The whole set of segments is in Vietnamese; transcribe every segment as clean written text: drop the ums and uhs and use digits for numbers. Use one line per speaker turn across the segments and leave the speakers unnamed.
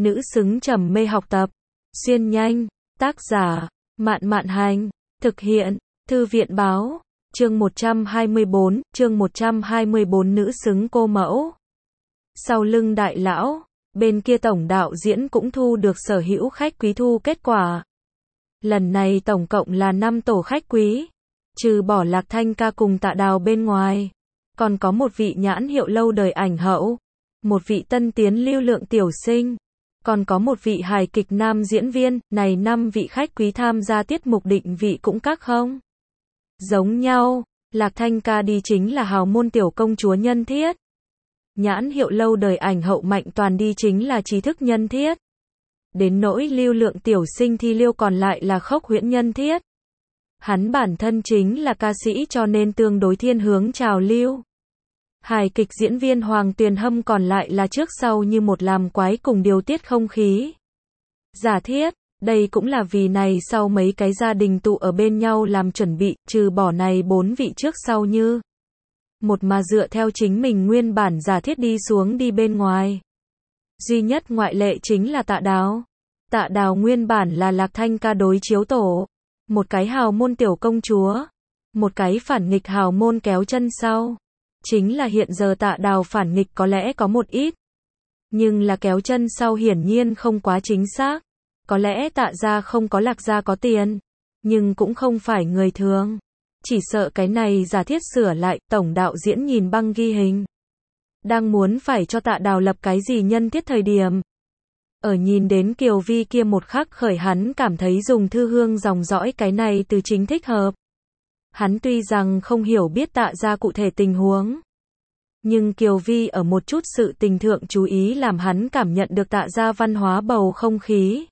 nữ xứng trầm mê học tập. Xuyên nhanh, tác giả, Mạn Mạn Hành, thực hiện, Thư viện báo, chương 124, nữ xứng cô mẫu. Sau lưng đại lão, bên kia tổng đạo diễn cũng thu được sở hữu khách quý thu kết quả. Lần này tổng cộng là 5 tổ khách quý, trừ bỏ Lạc Thanh ca cùng Tạ Đào bên ngoài, còn có một vị nhãn hiệu lâu đời ảnh hậu, một vị tân tiến lưu lượng tiểu sinh, còn có một vị hài kịch nam diễn viên. Này 5 vị khách quý tham gia tiết mục định vị cũng các không giống nhau. Lạc Thanh ca đi chính là hào môn tiểu công chúa Nhân Thiết. Nhãn hiệu lâu đời ảnh hậu Mạnh Toàn đi chính là trí thức Nhân Thiết. Đến nỗi lưu lượng tiểu sinh Thi Liêu còn lại là Khốc Huyễn Nhân Thiết. Hắn bản thân chính là ca sĩ cho nên tương đối thiên hướng trào lưu. Hài kịch diễn viên Hoàng Tuyền Hâm còn lại là trước sau như một làm quái cùng điều tiết không khí. Giả thiết, đây cũng là vì này sau mấy cái gia đình tụ ở bên nhau làm chuẩn bị, trừ bỏ này 4 vị trước sau như một mà dựa theo chính mình nguyên bản giả thiết đi xuống đi bên ngoài. Duy nhất ngoại lệ chính là Tạ Đào. Tạ Đào nguyên bản là Lạc Thanh ca đối chiếu tổ. Một cái hào môn tiểu công chúa. Một cái phản nghịch hào môn kéo chân sau. Chính là hiện giờ Tạ Đào phản nghịch có lẽ có một ít. Nhưng là kéo chân sau hiển nhiên không quá chính xác. Có lẽ Tạ gia không có Lạc gia có tiền. Nhưng cũng không phải người thường. Chỉ sợ cái này giả thiết sửa lại. Tổng đạo diễn nhìn băng ghi hình. Đang muốn phải cho Tạ Đào lập cái gì nhân thiết thời điểm. Ở nhìn đến Kiều Vi kia một khắc khởi hắn cảm thấy dùng Thư Hương dòng dõi cái này từ chính thích hợp. Hắn tuy rằng không hiểu biết Tạ gia cụ thể tình huống. Nhưng Kiều Vi ở một chút sự tình thượng chú ý làm hắn cảm nhận được Tạ gia văn hóa bầu không khí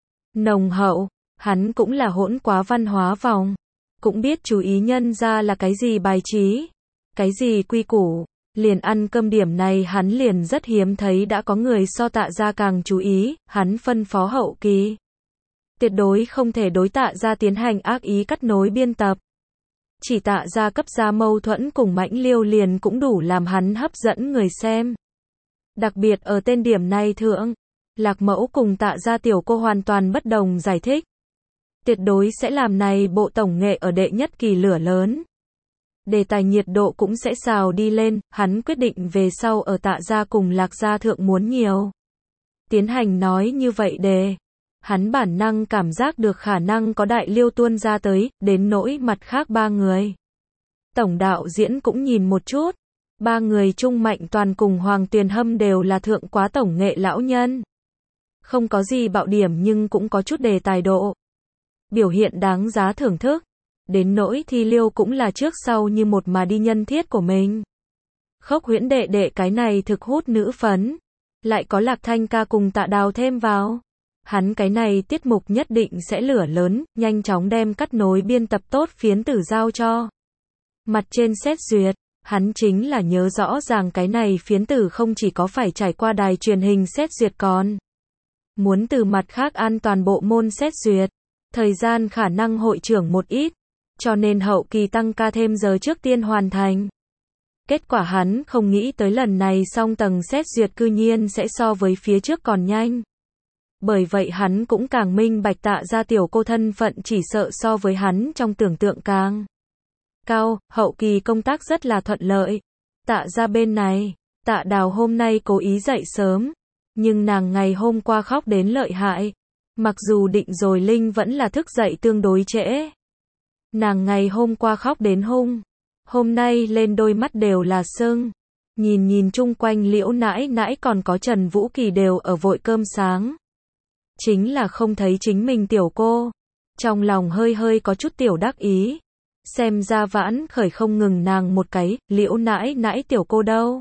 nồng hậu. Hắn cũng là hỗn quá văn hóa vòng. Cũng biết chú ý nhân ra là cái gì bài trí. Cái gì quy củ. Liền ăn cơm điểm này hắn liền rất hiếm thấy đã có người so Tạ gia càng chú ý. Hắn phân phó hậu kỳ. Tuyệt đối không thể đối Tạ gia tiến hành ác ý cắt nối biên tập. Chỉ Tạ gia cấp ra mâu thuẫn cùng Mãnh Liêu liền cũng đủ làm hắn hấp dẫn người xem. Đặc biệt ở tên điểm này thượng, Lạc Mẫu cùng Tạ gia tiểu cô hoàn toàn bất đồng giải thích. Tuyệt đối sẽ làm này bộ tổng nghệ ở đệ nhất kỳ lửa lớn. Đề tài nhiệt độ cũng sẽ xào đi lên, hắn quyết định về sau ở Tạ gia cùng Lạc gia thượng muốn nhiều. Tiến hành nói như vậy đề. Hắn bản năng cảm giác được khả năng có đại liêu tuôn ra tới, đến nỗi mặt khác 3 người. Tổng đạo diễn cũng nhìn một chút. 3 người chung Mạnh Toàn cùng Hoàng Tuyền Hâm đều là thượng quá tổng nghệ lão nhân. Không có gì bạo điểm nhưng cũng có chút đề tài độ. Biểu hiện đáng giá thưởng thức. Đến nỗi Thi Liêu cũng là trước sau như một mà đi nhân thiết của mình. Khốc Huyễn đệ đệ cái này thực hút nữ phấn. Lại có Lạc Thanh ca cùng Tạ Đào thêm vào. Hắn cái này tiết mục nhất định sẽ lửa lớn, nhanh chóng đem cắt nối biên tập tốt phiến tử giao cho. Mặt trên xét duyệt, hắn chính là nhớ rõ ràng cái này phiến tử không chỉ có phải trải qua đài truyền hình xét duyệt còn muốn từ mặt khác an toàn bộ môn xét duyệt. Thời gian khả năng hội trưởng một ít, cho nên hậu kỳ tăng ca thêm giờ trước tiên hoàn thành. Kết quả hắn không nghĩ tới lần này song tầng xét duyệt cư nhiên sẽ so với phía trước còn nhanh. Bởi vậy hắn cũng càng minh bạch Tạ gia tiểu cô thân phận chỉ sợ so với hắn trong tưởng tượng càng cao. Hậu kỳ công tác rất là thuận lợi. Tạ gia bên này, Tạ Đào hôm nay cố ý dậy sớm, nhưng nàng ngày hôm qua khóc đến lợi hại. Mặc dù định rồi Linh vẫn là thức dậy tương đối trễ. Nàng ngày hôm qua khóc đến hung. Hôm nay lên đôi mắt đều là sưng. Nhìn chung quanh Liễu nãi nãi còn có Trần Vũ Kỳ đều ở vội cơm sáng. Chính là không thấy chính mình tiểu cô. Trong lòng hơi có chút tiểu đắc ý. Xem ra vãn khởi không ngừng nàng một cái, Liễu nãi nãi tiểu cô đâu.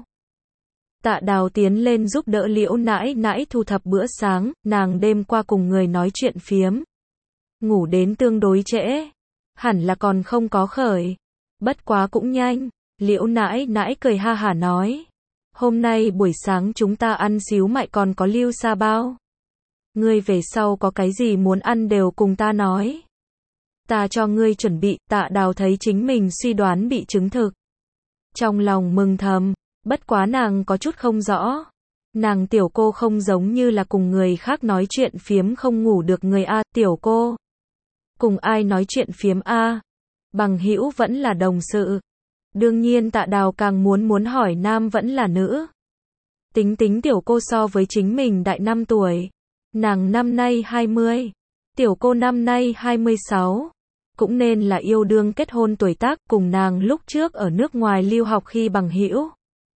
Tạ Đào tiến lên giúp đỡ Liễu nãi nãi thu thập bữa sáng, nàng đêm qua cùng người nói chuyện phiếm. Ngủ đến tương đối trễ. Hẳn là còn không có khởi. Bất quá cũng nhanh. Liễu nãi nãi cười ha hả nói. Hôm nay buổi sáng chúng ta ăn xíu mại còn có lưu sa bao. Ngươi về sau có cái gì muốn ăn đều cùng ta nói. Ta cho ngươi chuẩn bị. Tạ Đào thấy chính mình suy đoán bị chứng thực. Trong lòng mừng thầm. Bất quá nàng có chút không rõ. Nàng tiểu cô không giống như là cùng người khác nói chuyện phiếm không ngủ được người a, tiểu cô. Cùng ai nói chuyện phiếm a? Bằng hữu vẫn là đồng sự. Đương nhiên Tạ Đào càng muốn hỏi nam vẫn là nữ. Tính tiểu cô so với chính mình đại 5 tuổi. Nàng năm nay 20. Tiểu cô năm nay 26. Cũng nên là yêu đương kết hôn tuổi tác, cùng nàng lúc trước ở nước ngoài lưu học khi bằng hữu.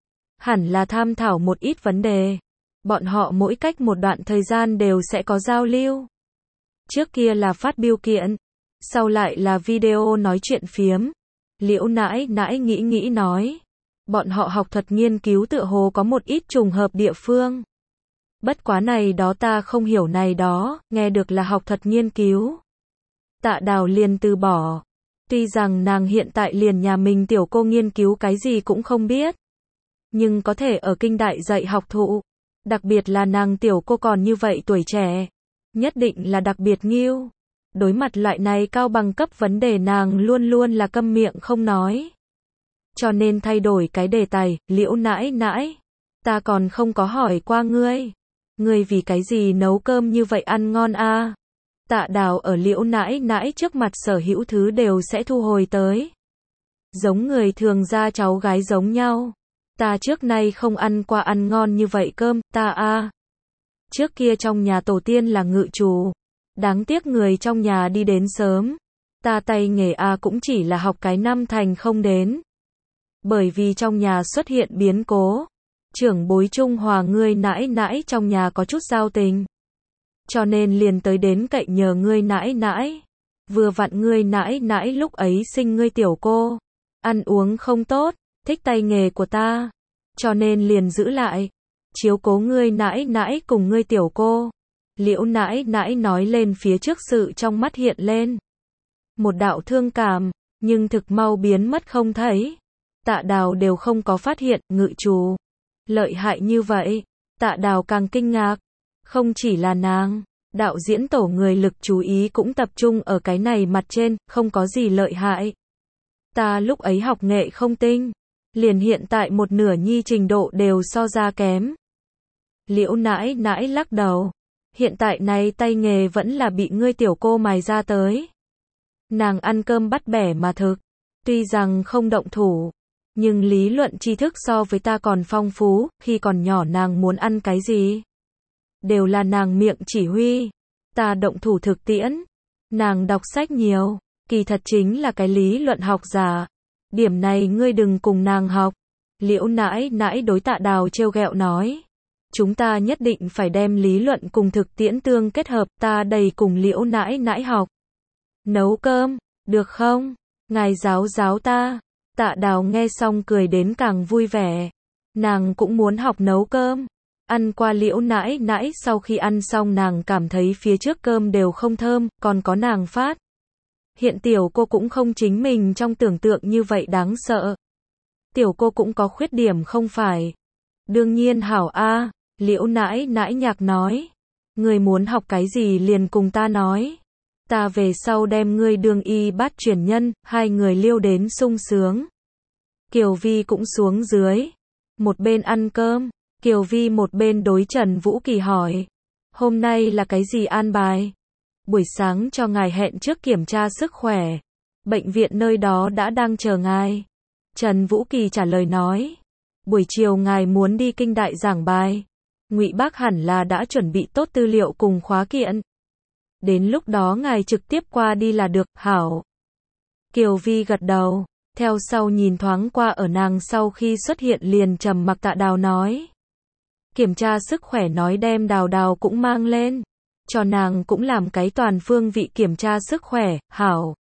Hẳn là tham thảo một ít vấn đề. Bọn họ mỗi cách một đoạn thời gian đều sẽ có giao lưu. Trước kia là phát bưu kiện, sau lại là video nói chuyện phiếm. Liễu nãi nãi nghĩ nói. Bọn họ học thuật nghiên cứu tựa hồ có một ít trùng hợp địa phương. Bất quá này đó ta không hiểu này đó, nghe được là học thuật nghiên cứu. Tạ Đào liền từ bỏ. Tuy rằng nàng hiện tại liền nhà mình tiểu cô nghiên cứu cái gì cũng không biết. Nhưng có thể ở kinh đại dạy học thụ. Đặc biệt là nàng tiểu cô còn như vậy tuổi trẻ. Nhất định là đặc biệt nghiêu. Đối mặt loại này cao bằng cấp vấn đề nàng luôn luôn là câm miệng không nói. Cho nên thay đổi cái đề tài, Liễu nãi nãi. Ta còn không có hỏi qua ngươi. Ngươi vì cái gì nấu cơm như vậy ăn ngon a? Tạ Đào ở Liễu nãi nãi trước mặt sở hữu thứ đều sẽ thu hồi tới. Giống người thường ra cháu gái giống nhau. Ta trước nay không ăn qua ăn ngon như vậy cơm, ta a. Trước kia trong nhà tổ tiên là ngự chủ. Đáng tiếc người trong nhà đi đến sớm. Ta tay nghề a cũng chỉ là học cái năm thành không đến. Bởi vì trong nhà xuất hiện biến cố. Trưởng bối Trung Hòa ngươi nãi nãi trong nhà có chút giao tình. Cho nên liền tới đến cậy nhờ ngươi nãi nãi. Vừa vặn ngươi nãi nãi lúc ấy sinh ngươi tiểu cô. Ăn uống không tốt, thích tay nghề của ta. Cho nên liền giữ lại. Chiếu cố ngươi nãi nãi cùng ngươi tiểu cô. Liễu nãi nãi nói lên phía trước sự trong mắt hiện lên. Một đạo thương cảm, nhưng thực mau biến mất không thấy. Tạ Đào đều không có phát hiện, ngự chủ. Lợi hại như vậy, Tạ Đào càng kinh ngạc. Không chỉ là nàng, đạo diễn tổ người lực chú ý cũng tập trung ở cái này mặt trên, không có gì lợi hại. Ta lúc ấy học nghệ không tinh, liền hiện tại một nửa nhi trình độ đều so ra kém. Liễu nãi nãi lắc đầu. Hiện tại này tay nghề vẫn là bị ngươi tiểu cô mài ra tới. Nàng ăn cơm bắt bẻ mà thực. Tuy rằng không động thủ, nhưng lý luận tri thức so với ta còn phong phú, khi còn nhỏ nàng muốn ăn cái gì? Đều là nàng miệng chỉ huy. Ta động thủ thực tiễn. Nàng đọc sách nhiều, kỳ thật chính là cái lý luận học giả. Điểm này ngươi đừng cùng nàng học. Liễu nãi nãi đối Tạ Đào trêu ghẹo nói. Chúng ta nhất định phải đem lý luận cùng thực tiễn tương kết hợp, ta đầy cùng Liễu nãi nãi học. Nấu cơm, được không? Ngài giáo ta. Tạ Đào nghe xong cười đến càng vui vẻ. Nàng cũng muốn học nấu cơm. Ăn qua Liễu nãi nãi sau khi ăn xong nàng cảm thấy phía trước cơm đều không thơm, còn có nàng phát. Hiện tiểu cô cũng không chính mình trong tưởng tượng như vậy đáng sợ. Tiểu cô cũng có khuyết điểm không phải? Đương nhiên hảo a. Liễu nãi nãi nhạc nói. Ngươi muốn học cái gì liền cùng ta nói. Ta về sau đem ngươi đương y bát truyền nhân, hai người liêu đến sung sướng. Kiều Vi cũng xuống dưới. Một bên ăn cơm, Kiều Vi một bên đối Trần Vũ Kỳ hỏi. Hôm nay là cái gì an bài? Buổi sáng cho ngài hẹn trước kiểm tra sức khỏe. Bệnh viện nơi đó đã đang chờ ngài. Trần Vũ Kỳ trả lời nói. Buổi chiều ngài muốn đi kinh đại giảng bài. Ngụy Bác hẳn là đã chuẩn bị tốt tư liệu cùng khóa kiện. Đến lúc đó ngài trực tiếp qua đi là được, hảo. Kiều Vi gật đầu, theo sau nhìn thoáng qua ở nàng sau khi xuất hiện liền trầm mặc. Tạ Đào nói. Kiểm tra sức khỏe nói đem Đào cũng mang lên. Cho nàng cũng làm cái toàn phương vị kiểm tra sức khỏe, hảo.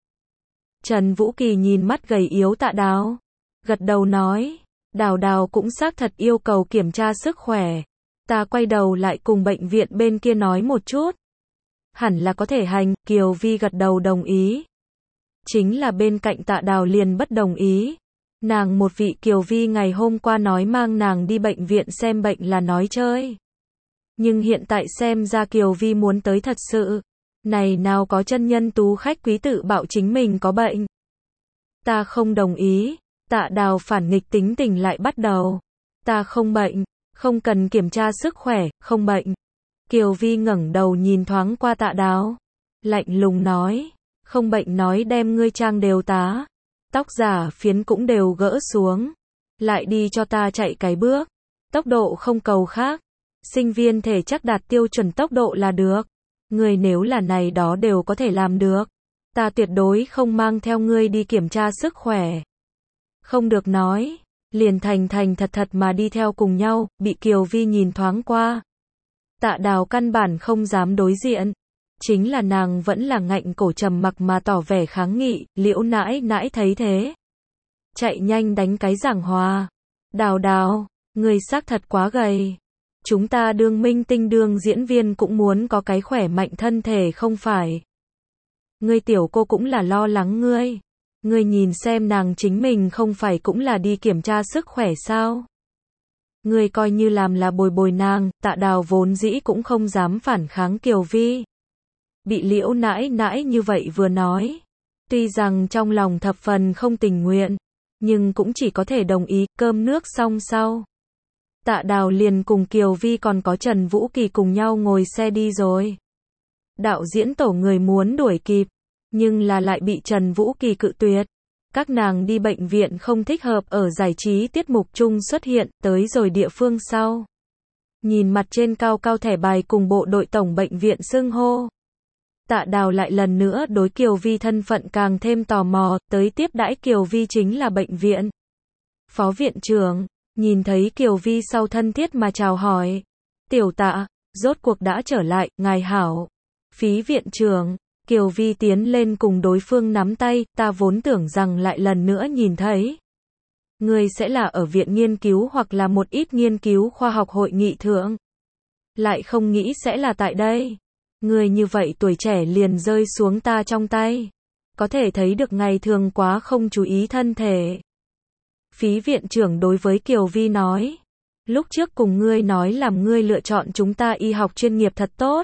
Trần Vũ Kỳ nhìn mắt gầy yếu Tạ Đào. Gật đầu nói. Đào cũng xác thật yêu cầu kiểm tra sức khỏe. Ta quay đầu lại cùng bệnh viện bên kia nói một chút. Hẳn là có thể hành, Kiều Vi gật đầu đồng ý. Chính là bên cạnh Tạ Đào liền bất đồng ý. Nàng một vị Kiều Vi ngày hôm qua nói mang nàng đi bệnh viện xem bệnh là nói chơi. Nhưng hiện tại xem ra Kiều Vi muốn tới thật sự. Này nào có chân nhân tú khách quý tự bạo chính mình có bệnh. Ta không đồng ý. Tạ Đào phản nghịch tính tình lại bắt đầu. Ta không bệnh. Không cần kiểm tra sức khỏe, không bệnh. Kiều Vi ngẩng đầu nhìn thoáng qua Tạ Đào. Lạnh lùng nói. Không bệnh nói đem ngươi trang đều tá. Tóc giả phiến cũng đều gỡ xuống. Lại đi cho ta chạy cái bước. Tốc độ không cầu khác. Sinh viên thể chắc đạt tiêu chuẩn tốc độ là được. Ngươi nếu là này đó đều có thể làm được. Ta tuyệt đối không mang theo ngươi đi kiểm tra sức khỏe. Không được nói. Liền thành thành thật thật mà đi theo cùng nhau, bị Kiều Vi nhìn thoáng qua. Tạ Đào căn bản không dám đối diện. Chính là nàng vẫn là ngạnh cổ trầm mặc mà tỏ vẻ kháng nghị, Liễu nãi nãi thấy thế. Chạy nhanh đánh cái giảng hòa. Đào Đào, người xác thật quá gầy. Chúng ta đương minh tinh đương diễn viên cũng muốn có cái khỏe mạnh thân thể không phải. Ngươi tiểu cô cũng là lo lắng ngươi. Ngươi nhìn xem nàng chính mình không phải cũng là đi kiểm tra sức khỏe sao? Ngươi coi như làm là bồi bồi nàng. Tạ Đào vốn dĩ cũng không dám phản kháng Kiều Vi. Bị Liễu nãi nãi như vậy vừa nói. Tuy rằng trong lòng thập phần không tình nguyện, nhưng cũng chỉ có thể đồng ý. Cơm nước xong sau, Tạ Đào liền cùng Kiều Vi còn có Trần Vũ Kỳ cùng nhau ngồi xe đi rồi. Đạo diễn tổ người muốn đuổi kịp, nhưng là lại bị Trần Vũ Kỳ cự tuyệt. Các nàng đi bệnh viện không thích hợp ở giải trí tiết mục chung xuất hiện, tới rồi địa phương sau. Nhìn mặt trên cao cao thẻ bài cùng bộ đội tổng bệnh viện xưng hô. Tạ Đào lại lần nữa đối Kiều Vi thân phận càng thêm tò mò, tới tiếp đãi Kiều Vi chính là bệnh viện. Phó viện trưởng, nhìn thấy Kiều Vi sau thân thiết mà chào hỏi. Tiểu Tạ, rốt cuộc đã trở lại, ngài hảo. Phí viện trưởng, Kiều Vi tiến lên cùng đối phương nắm tay, ta vốn tưởng rằng lại lần nữa nhìn thấy. Người sẽ là ở viện nghiên cứu hoặc là một ít nghiên cứu khoa học hội nghị thượng. Lại không nghĩ sẽ là tại đây. Người như vậy tuổi trẻ liền rơi xuống ta trong tay. Có thể thấy được ngày thường quá không chú ý thân thể. Phí viện trưởng đối với Kiều Vi nói. Lúc trước cùng ngươi nói làm ngươi lựa chọn chúng ta y học chuyên nghiệp thật tốt.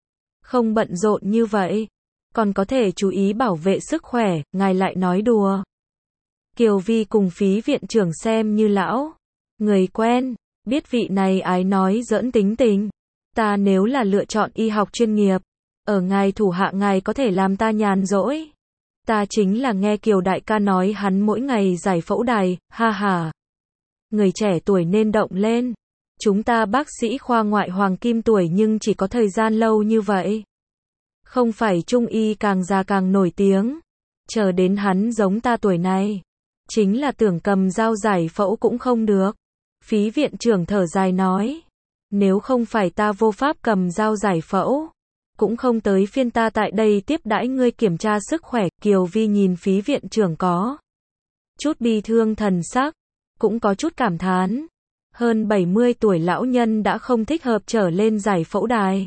Không bận rộn như vậy. Còn có thể chú ý bảo vệ sức khỏe, ngài lại nói đùa. Kiều Vi cùng phí viện trưởng xem như lão. Người quen, biết vị này ái nói giỡn tính tình. Ta nếu là lựa chọn y học chuyên nghiệp, ở ngài thủ hạ ngài có thể làm ta nhàn rỗi. Ta chính là nghe Kiều đại ca nói hắn mỗi ngày giải phẫu đài, ha ha. Người trẻ tuổi nên động lên. Chúng ta bác sĩ khoa ngoại hoàng kim tuổi nhưng chỉ có thời gian lâu như vậy. Không phải trung y càng già càng nổi tiếng. Chờ đến hắn giống ta tuổi này. Chính là tưởng cầm dao giải phẫu cũng không được. Phí viện trưởng thở dài nói. Nếu không phải ta vô pháp cầm dao giải phẫu, cũng không tới phiên ta tại đây tiếp đãi ngươi kiểm tra sức khỏe. Kiều Vi nhìn phí viện trưởng có chút bi thương thần sắc, cũng có chút cảm thán. Hơn 70 tuổi lão nhân đã không thích hợp trở lên giải phẫu đài.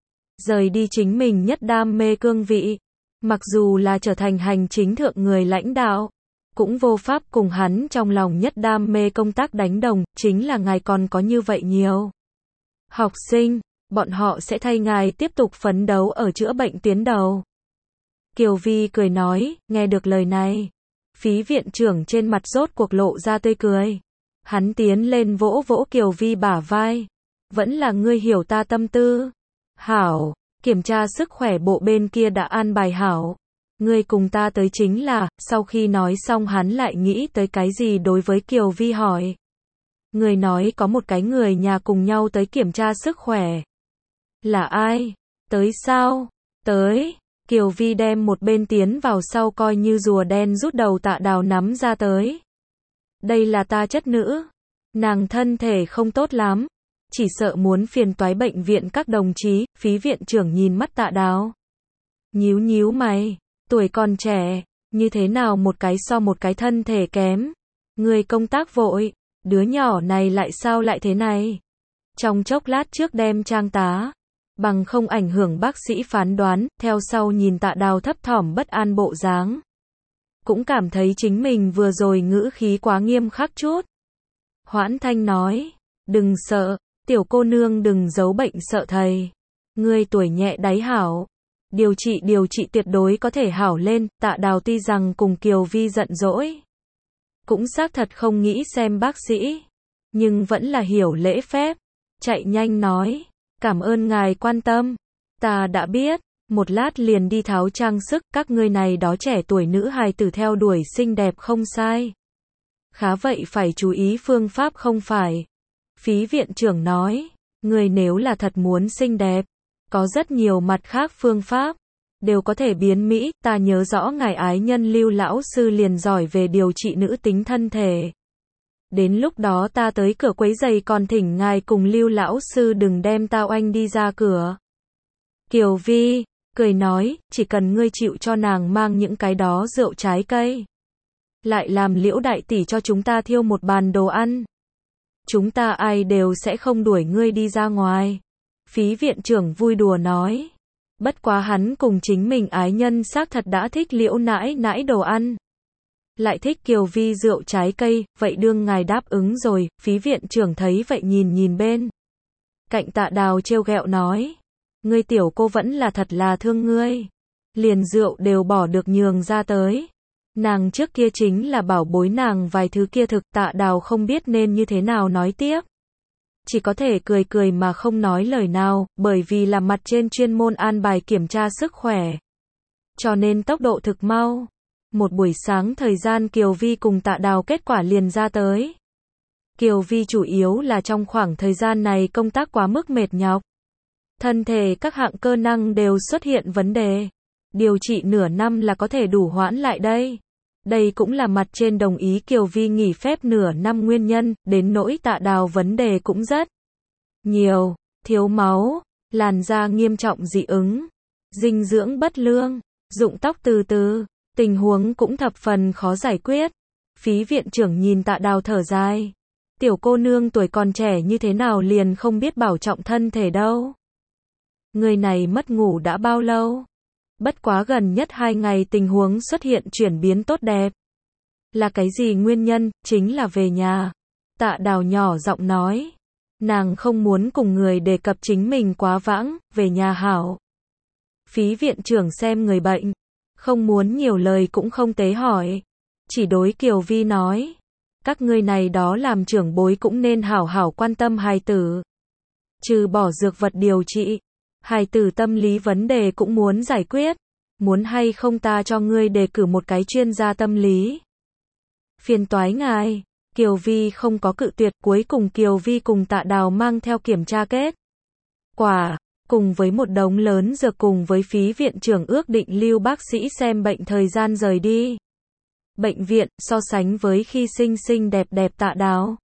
Rời đi chính mình nhất đam mê cương vị. Mặc dù là trở thành hành chính thượng người lãnh đạo, cũng vô pháp cùng hắn trong lòng nhất đam mê công tác đánh đồng, chính là ngài còn có như vậy nhiều học sinh, bọn họ sẽ thay ngài tiếp tục phấn đấu ở chữa bệnh tuyến đầu. Kiều Vi cười nói, nghe được lời này. Phí viện trưởng trên mặt rốt cuộc lộ ra tươi cười. Hắn tiến lên vỗ vỗ Kiều Vi bả vai. Vẫn là ngươi hiểu ta tâm tư. Hảo, kiểm tra sức khỏe bộ bên kia đã an bài hảo. Ngươi cùng ta tới chính là, sau khi nói xong hắn lại nghĩ tới cái gì đối với Kiều Vi hỏi. Người nói có một cái người nhà cùng nhau tới kiểm tra sức khỏe. Là ai? Tới sao? Tới. Kiều Vi đem một bên tiến vào sau coi như rùa đen rút đầu Tạ Đào nắm ra tới. Đây là ta chất nữ. Nàng thân thể không tốt lắm. Chỉ sợ muốn phiền toái bệnh viện các đồng chí. Phí viện trưởng nhìn mắt Tạ Đào. Nhíu nhíu mày. Tuổi còn trẻ. Như thế nào một cái so một cái thân thể kém. Người công tác vội. Đứa nhỏ này lại sao lại thế này? Trong chốc lát trước đem trang tá. Bằng không ảnh hưởng bác sĩ phán đoán. Theo sau nhìn Tạ Đào thấp thỏm bất an bộ dáng. Cũng cảm thấy chính mình vừa rồi ngữ khí quá nghiêm khắc chút. Hoãn Thanh nói. Đừng sợ. Tiểu cô nương đừng giấu bệnh sợ thầy. Ngươi tuổi nhẹ đáy hảo. Điều trị tuyệt đối có thể hảo lên. Tạ Đào tuy rằng cùng Kiều Vi giận dỗi, cũng xác thật không nghĩ xem bác sĩ. nhưng vẫn là hiểu lễ phép. Chạy nhanh nói, cảm ơn ngài quan tâm. Ta đã biết, một lát liền đi tháo trang sức, các ngươi này đó trẻ tuổi nữ hài tử theo đuổi xinh đẹp không sai. Khá vậy phải chú ý phương pháp không phải. Phí viện trưởng nói, người nếu là thật muốn xinh đẹp, có rất nhiều mặt khác phương pháp, đều có thể biến mỹ. Ta nhớ rõ ngài ái nhân Lưu lão sư liền giỏi về điều trị nữ tính thân thể. Đến lúc đó ta tới cửa quấy giày, còn thỉnh ngài cùng Lưu lão sư đừng đem tao anh đi ra cửa. Kiều Vi cười nói, chỉ cần ngươi chịu cho nàng mang những cái đó rượu trái cây, lại làm Liễu đại tỷ cho chúng ta thiêu một bàn đồ ăn, chúng ta ai đều sẽ không đuổi ngươi đi ra ngoài. Phí viện trưởng vui đùa nói. Bất quá hắn cùng chính mình ái nhân xác thật đã thích Liễu nãi nãi đồ ăn, lại thích Kiều Vi rượu trái cây, vậy đương ngài đáp ứng rồi. Phí viện trưởng thấy vậy nhìn nhìn bên cạnh Tạ Đào trêu ghẹo nói, ngươi tiểu cô vẫn là thật là thương ngươi, liền rượu đều bỏ được nhường ra tới. Nàng trước kia chính là bảo bối nàng vài thứ kia thực. Tạ Đào không biết nên như thế nào nói tiếp, chỉ có thể cười cười mà không nói lời nào, bởi vì là mặt trên chuyên môn an bài kiểm tra sức khỏe, cho nên tốc độ thực mau. Một buổi sáng thời gian Kiều Vi cùng Tạ Đào kết quả liền ra tới. Kiều Vi chủ yếu là trong khoảng thời gian này công tác quá mức mệt nhọc, thân thể các hạng cơ năng đều xuất hiện vấn đề, điều trị nửa năm là có thể đủ hoãn lại đây. Đây cũng là mặt trên đồng ý Kiều Vi nghỉ phép nửa năm nguyên nhân. Đến nỗi Tạ Đào vấn đề cũng rất nhiều, thiếu máu, làn da nghiêm trọng dị ứng, dinh dưỡng bất lương, rụng tóc từ từ, tình huống cũng thập phần khó giải quyết. Phí viện trưởng nhìn Tạ Đào thở dài, tiểu cô nương tuổi còn trẻ như thế nào liền không biết bảo trọng thân thể đâu. Người này mất ngủ đã bao lâu? Bất quá gần nhất 2 ngày tình huống xuất hiện chuyển biến tốt đẹp. Là cái gì nguyên nhân? Chính là về nhà. Tạ Đào nhỏ giọng nói. Nàng không muốn cùng người đề cập chính mình quá vãng, về nhà hảo. Phí viện trưởng xem người bệnh, không muốn nhiều lời cũng không tế hỏi. Chỉ đối Kiều Vi nói, các ngươi này đó làm trưởng bối cũng nên hảo hảo quan tâm hài tử. Trừ bỏ dược vật điều trị, hài tử tâm lý vấn đề cũng muốn giải quyết. Muốn hay không ta cho ngươi đề cử một cái chuyên gia tâm lý? Phiền toái ngài. Kiều Vi không có cự tuyệt. Cuối cùng Kiều Vi cùng Tạ Đào mang theo kiểm tra kết quả, cùng với một đống lớn dược cùng với phí viện trưởng ước định Lưu bác sĩ xem bệnh thời gian rời đi bệnh viện. So sánh với khi xinh xinh đẹp đẹp Tạ Đào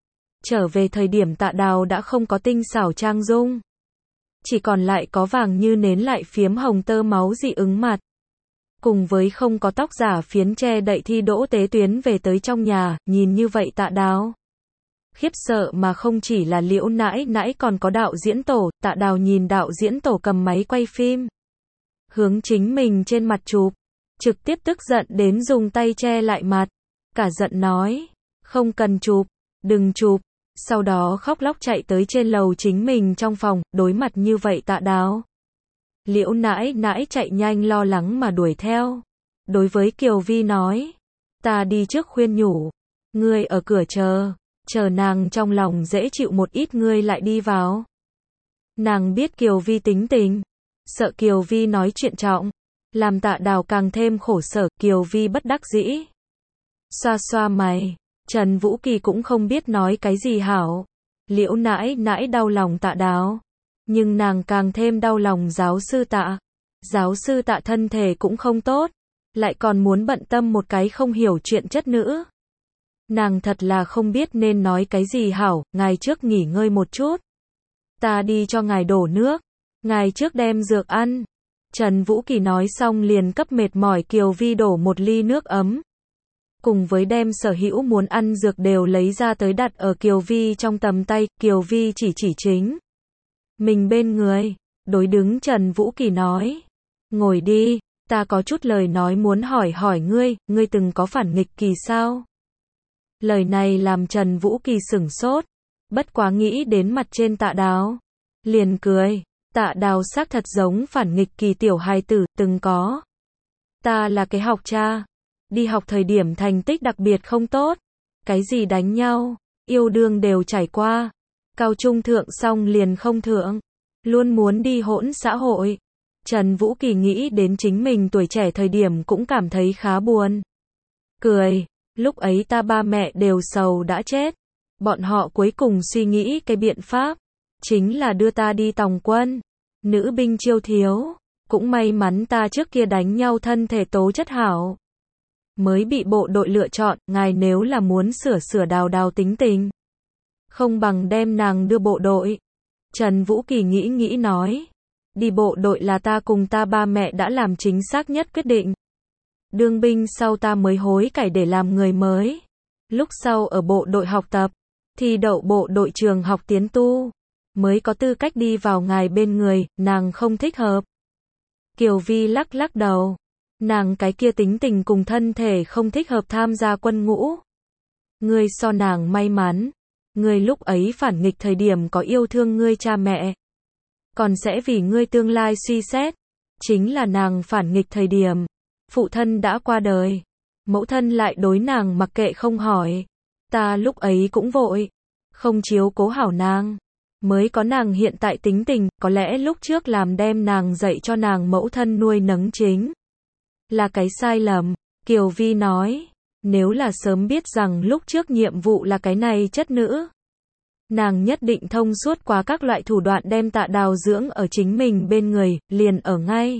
trở về thời điểm, Tạ Đào đã không có tinh xảo trang dung, chỉ còn lại có vàng như nến lại phiếm hồng tơ máu dị ứng mặt, cùng với không có tóc giả phiến che đậy thi đỗ tế tuyến về tới trong nhà. Nhìn như vậy Tạ Đào khiếp sợ mà không chỉ là Liễu nãi nãi còn có đạo diễn tổ. Tạ Đào nhìn đạo diễn tổ cầm máy quay phim, hướng chính mình trên mặt chụp, trực tiếp tức giận đến dùng tay che lại mặt, cả giận nói, không cần chụp, đừng chụp. Sau đó khóc lóc chạy tới trên lầu chính mình trong phòng. Đối mặt như vậy Tạ Đào, Liễu nãi nãi chạy nhanh lo lắng mà đuổi theo. Đối với Kiều Vi nói, ta đi trước khuyên nhủ, ngươi ở cửa chờ nàng trong lòng dễ chịu một ít ngươi lại đi vào. Nàng biết Kiều Vi tính tình, sợ Kiều Vi nói chuyện trọng, làm Tạ Đào càng thêm khổ sở. Kiều Vi bất đắc dĩ xoa xoa mày. Trần Vũ Kỳ cũng không biết nói cái gì hảo. Liễu nãi nãi đau lòng Tạ Đào, nhưng nàng càng thêm đau lòng giáo sư Tạ. Giáo sư Tạ thân thể cũng không tốt, lại còn muốn bận tâm một cái không hiểu chuyện chất nữ. Nàng thật là không biết nên nói cái gì hảo. Ngài trước nghỉ ngơi một chút, ta đi cho ngài đổ nước, ngài trước đem dược ăn. Trần Vũ Kỳ nói xong liền cấp mệt mỏi Kiều Vi đổ một ly nước ấm, cùng với đem sở hữu muốn ăn dược đều lấy ra tới đặt ở Kiều Vi trong tầm tay. Kiều Vi chỉ chính mình bên người, đối đứng Trần Vũ Kỳ nói, ngồi đi, ta có chút lời nói muốn hỏi ngươi từng có phản nghịch kỳ sao? Lời này làm Trần Vũ Kỳ sửng sốt, bất quá nghĩ đến mặt trên Tạ Đào, liền cười. Tạ Đào xác thật giống phản nghịch kỳ tiểu hài tử, từng có. Ta là cái học cha, đi học thời điểm thành tích đặc biệt không tốt, cái gì đánh nhau, Yêu đương đều trải qua. Cao trung thượng xong liền không thượng. Luôn muốn đi hỗn xã hội. Trần Vũ Kỳ nghĩ đến chính mình tuổi trẻ thời điểm cũng cảm thấy khá buồn. Cười, lúc ấy ta ba mẹ đều sầu đã chết. Bọn họ cuối cùng suy nghĩ cái biện pháp, chính là đưa ta đi tòng quân. Nữ binh chiêu thiếu, cũng may mắn ta trước kia đánh nhau thân thể tố chất hảo. Mới bị bộ đội lựa chọn, ngài nếu là muốn sửa Đào Đào tính tình. Không bằng đem nàng đưa bộ đội. Trần Vũ Kỳ nghĩ nói. Đi bộ đội là ta cùng ta ba mẹ đã làm chính xác nhất quyết định. Đương binh sau ta mới hối cải để làm người mới. Lúc sau ở bộ đội học tập, thi đậu bộ đội trường học tiến tu, mới có tư cách đi vào ngài bên người, nàng không thích hợp. Kiều Vi lắc đầu. Nàng cái kia tính tình cùng thân thể không thích hợp tham gia quân ngũ. Ngươi so nàng may mắn. Ngươi lúc ấy phản nghịch thời điểm có yêu thương ngươi cha mẹ. Còn sẽ vì ngươi tương lai suy xét. Chính là nàng phản nghịch thời điểm. Phụ thân đã qua đời. Mẫu thân lại đối nàng mặc kệ không hỏi. Ta lúc ấy cũng vội. Không chiếu cố hảo nàng. Mới có nàng hiện tại tính tình. Có lẽ lúc trước làm đem nàng dạy cho nàng mẫu thân nuôi nấng chính là cái sai lầm. Kiều Vi nói. Nếu là sớm biết rằng lúc trước nhiệm vụ là cái này chất nữ, nàng nhất định thông suốt qua các loại thủ đoạn đem Tạ Đào dưỡng ở chính mình bên người, liền ở ngay.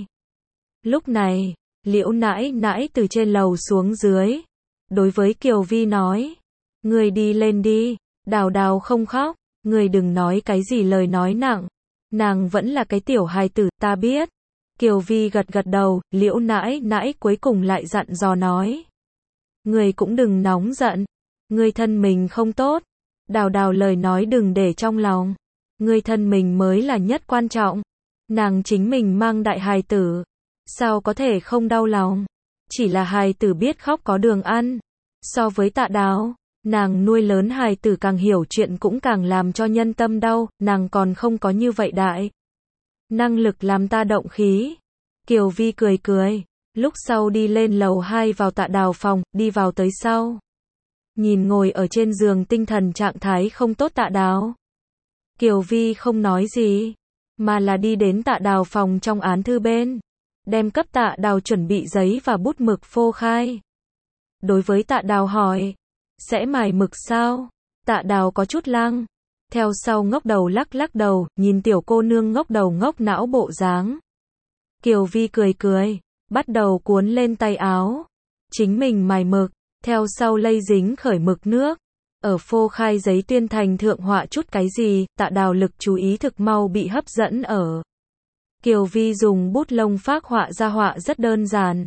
Lúc này, Liễu nãi nãi từ trên lầu xuống dưới. Đối với Kiều Vi nói. Người đi lên đi, Đào Đào không khóc, người đừng nói cái gì lời nói nặng. Nàng vẫn là cái tiểu hài tử, ta biết. Kiều Vi gật đầu, Liễu nãi nãi cuối cùng lại dặn dò nói. Người cũng đừng nóng giận. Người thân mình không tốt. Đào Đào lời nói đừng để trong lòng. Người thân mình mới là nhất quan trọng. Nàng chính mình mang đại hài tử. Sao có thể không đau lòng. Chỉ là hài tử biết khóc có đường ăn. So với Tạ Đào, nàng nuôi lớn hài tử càng hiểu chuyện cũng càng làm cho nhân tâm đau. Nàng còn không có như vậy đại năng lực làm ta động khí. Kiều Vi cười. Lúc sau đi lên lầu 2 vào Tạ Đào phòng, đi vào tới sau. Nhìn ngồi ở trên giường tinh thần trạng thái không tốt Tạ Đào. Kiều Vi không nói gì, mà là đi đến Tạ Đào phòng trong án thư bên. Đem cấp Tạ Đào chuẩn bị giấy và bút mực phô khai. Đối với Tạ Đào hỏi, sẽ mài mực sao? Tạ Đào có chút lăng. Theo sau ngốc đầu lắc đầu, nhìn tiểu cô nương ngốc đầu ngốc não bộ dáng. Kiều Vi cười. Bắt đầu cuốn lên tay áo. Chính mình mài mực. Theo sau lây dính khởi mực nước. Ở phô khai giấy tuyên thành thượng họa chút cái gì, Tạ Đào lực chú ý thực mau bị hấp dẫn ở. Kiều Vi dùng bút lông phác họa ra họa rất đơn giản.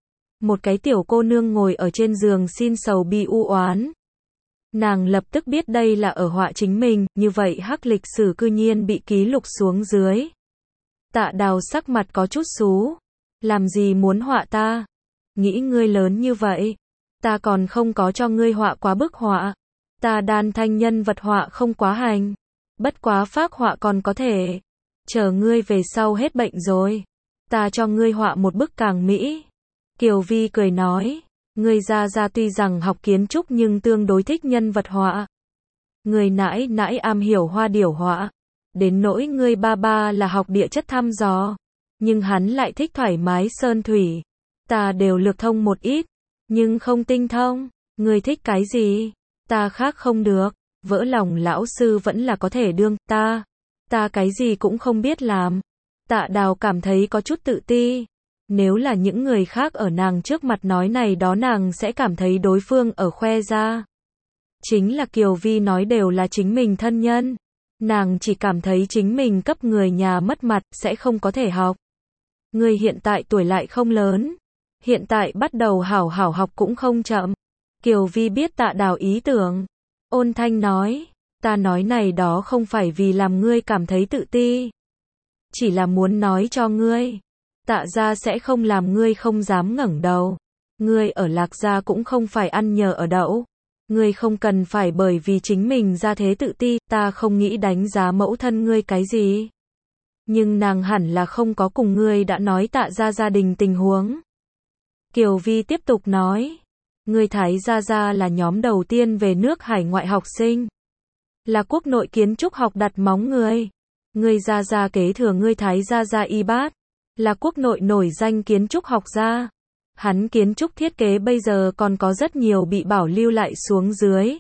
Một cái tiểu cô nương ngồi ở trên giường xin sầu bi u oán. Nàng lập tức biết đây là ở họa chính mình, như vậy hắc lịch sử cư nhiên bị ký lục xuống dưới. Tạ Đào sắc mặt có chút xú. Làm gì muốn họa ta? Nghĩ ngươi lớn như vậy. Ta còn không có cho ngươi họa quá bức họa. Ta đan thanh nhân vật họa không quá hành. Bất quá phác họa còn có thể. Chờ ngươi về sau hết bệnh rồi. Ta cho ngươi họa một bức càng mỹ. Kiều Vi cười nói. Ngươi ra tuy rằng học kiến trúc nhưng tương đối thích nhân vật họa. Ngươi nãi nãi am hiểu hoa điểu họa. Đến nỗi ngươi ba là học địa chất thăm dò. Nhưng hắn lại thích thoải mái sơn thủy. Ta đều lược thông một ít. Nhưng không tinh thông. Ngươi thích cái gì? Ta khác không được. Vỡ lòng lão sư vẫn là có thể đương. Ta cái gì cũng không biết làm. Tạ Đào cảm thấy có chút tự ti. Nếu là những người khác ở nàng trước mặt nói này đó nàng sẽ cảm thấy đối phương ở khoe ra. Chính là Kiều Vi nói đều là chính mình thân nhân. Nàng chỉ cảm thấy chính mình cấp người nhà mất mặt sẽ không có thể học. Người hiện tại tuổi lại không lớn. Hiện tại bắt đầu hảo học cũng không chậm. Kiều Vi biết Tạ Đào ý tưởng. Ôn thanh nói. Ta nói này đó không phải vì làm ngươi cảm thấy tự ti. Chỉ là muốn nói cho ngươi. Tạ gia sẽ không làm ngươi không dám ngẩng đầu. Ngươi ở Lạc gia cũng không phải ăn nhờ ở đậu. Ngươi không cần phải bởi vì chính mình ra thế tự ti. Ta không nghĩ đánh giá mẫu thân ngươi cái gì. Nhưng nàng hẳn là không có cùng ngươi đã nói Tạ gia gia đình tình huống. Kiều Vi tiếp tục nói. Ngươi Thái Gia là nhóm đầu tiên về nước hải ngoại học sinh. Là quốc nội kiến trúc học đặt móng người. Ngươi Gia kế thừa ngươi Thái Gia y bát. Là quốc nội nổi danh kiến trúc học gia. Hắn kiến trúc thiết kế bây giờ còn có rất nhiều bị bảo lưu lại xuống dưới.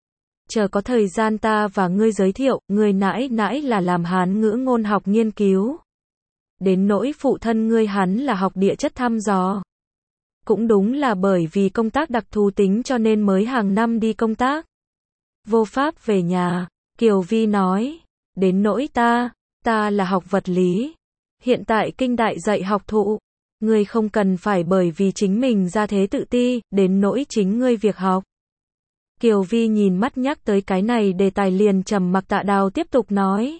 Chờ có thời gian ta và ngươi giới thiệu, ngươi nãi nãi là làm Hán ngữ ngôn học nghiên cứu. Đến nỗi phụ thân ngươi hắn là học địa chất thăm dò. Cũng đúng là bởi vì công tác đặc thù tính cho nên mới hàng năm đi công tác. Vô pháp về nhà, Kiều Vi nói. Đến nỗi ta là học vật lý. Hiện tại kinh đại dạy học thụ. Ngươi không cần phải bởi vì chính mình ra thế tự ti, đến nỗi chính ngươi việc học. Kiều Vi nhìn mắt nhắc tới cái này đề tài liền trầm mặc. Tạ Đào tiếp tục nói.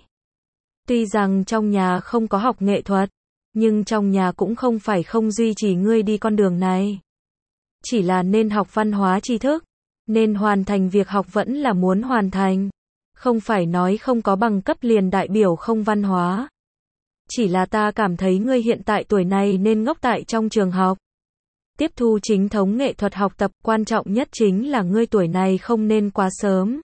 Tuy rằng trong nhà không có học nghệ thuật, nhưng trong nhà cũng không phải không duy trì ngươi đi con đường này. Chỉ là nên học văn hóa tri thức, nên hoàn thành việc học vẫn là muốn hoàn thành. Không phải nói không có bằng cấp liền đại biểu không văn hóa. Chỉ là ta cảm thấy ngươi hiện tại tuổi này nên ngốc tại trong trường học. Tiếp thu chính thống nghệ thuật học tập, quan trọng nhất chính là ngươi tuổi này không nên quá sớm.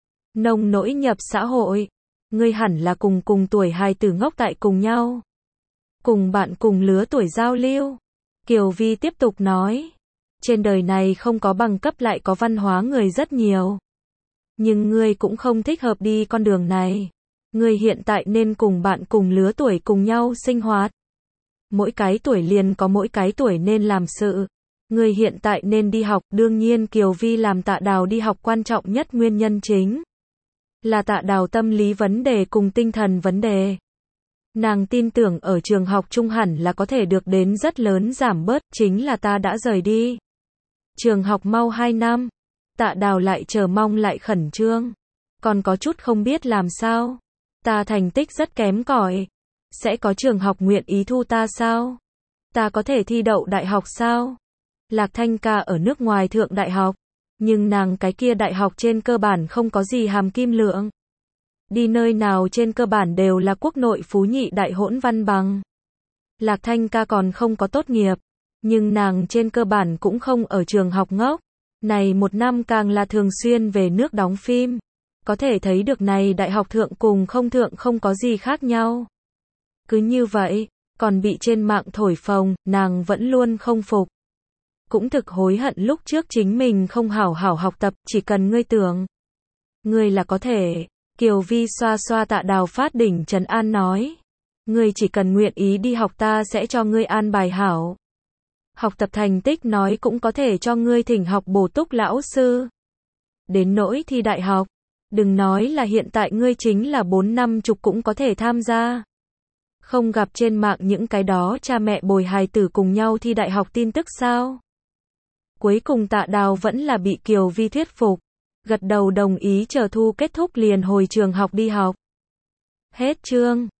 Nông nỗi nhập xã hội. Ngươi hẳn là cùng tuổi hài tử ngốc tại cùng nhau. Cùng bạn cùng lứa tuổi giao lưu. Kiều Vi tiếp tục nói. Trên đời này không có bằng cấp lại có văn hóa người rất nhiều. Nhưng ngươi cũng không thích hợp đi con đường này. Ngươi hiện tại nên cùng bạn cùng lứa tuổi cùng nhau sinh hoạt. Mỗi cái tuổi liền có mỗi cái tuổi nên làm sự. Ngươi hiện tại nên đi học. Đương nhiên Kiều Vi làm Tạ Đào đi học quan trọng nhất nguyên nhân chính là Tạ Đào tâm lý vấn đề cùng tinh thần vấn đề. Nàng tin tưởng ở trường học trung hẳn là có thể được đến rất lớn giảm bớt, chính là ta đã rời đi. Trường học mau 2 năm. Tạ Đào lại chờ mong lại khẩn trương. Còn có chút không biết làm sao. Ta thành tích rất kém cỏi. Sẽ có trường học nguyện ý thu ta sao? Ta có thể thi đậu đại học sao? Lạc Thanh ca ở nước ngoài thượng đại học. Nhưng nàng cái kia đại học trên cơ bản không có gì hàm kim lượng. Đi nơi nào trên cơ bản đều là quốc nội phú nhị đại hỗn văn bằng. Lạc Thanh ca còn không có tốt nghiệp. Nhưng nàng trên cơ bản cũng không ở trường học ngốc. Này 1 năm càng là thường xuyên về nước đóng phim. Có thể thấy được này đại học thượng cùng không thượng không có gì khác nhau. Cứ như vậy, còn bị trên mạng thổi phồng, nàng vẫn luôn không phục. Cũng thực hối hận lúc trước chính mình không hảo hảo học tập, chỉ cần ngươi tưởng. Ngươi là có thể. Kiều Vi xoa xoa Tạ Đào phát đỉnh trấn an nói. Ngươi chỉ cần nguyện ý đi học ta sẽ cho ngươi an bài hảo. Học tập thành tích nói cũng có thể cho ngươi thỉnh học bổ túc lão sư. Đến nỗi thi đại học. Đừng nói là hiện tại ngươi chính là 4-50 cũng có thể tham gia. Không gặp trên mạng những cái đó cha mẹ bồi hài tử cùng nhau thi đại học tin tức sao? Cuối cùng Tạ Đào vẫn là bị Kiều Vi thuyết phục. Gật đầu đồng ý chờ thu kết thúc liền hồi trường học đi học. Hết chương.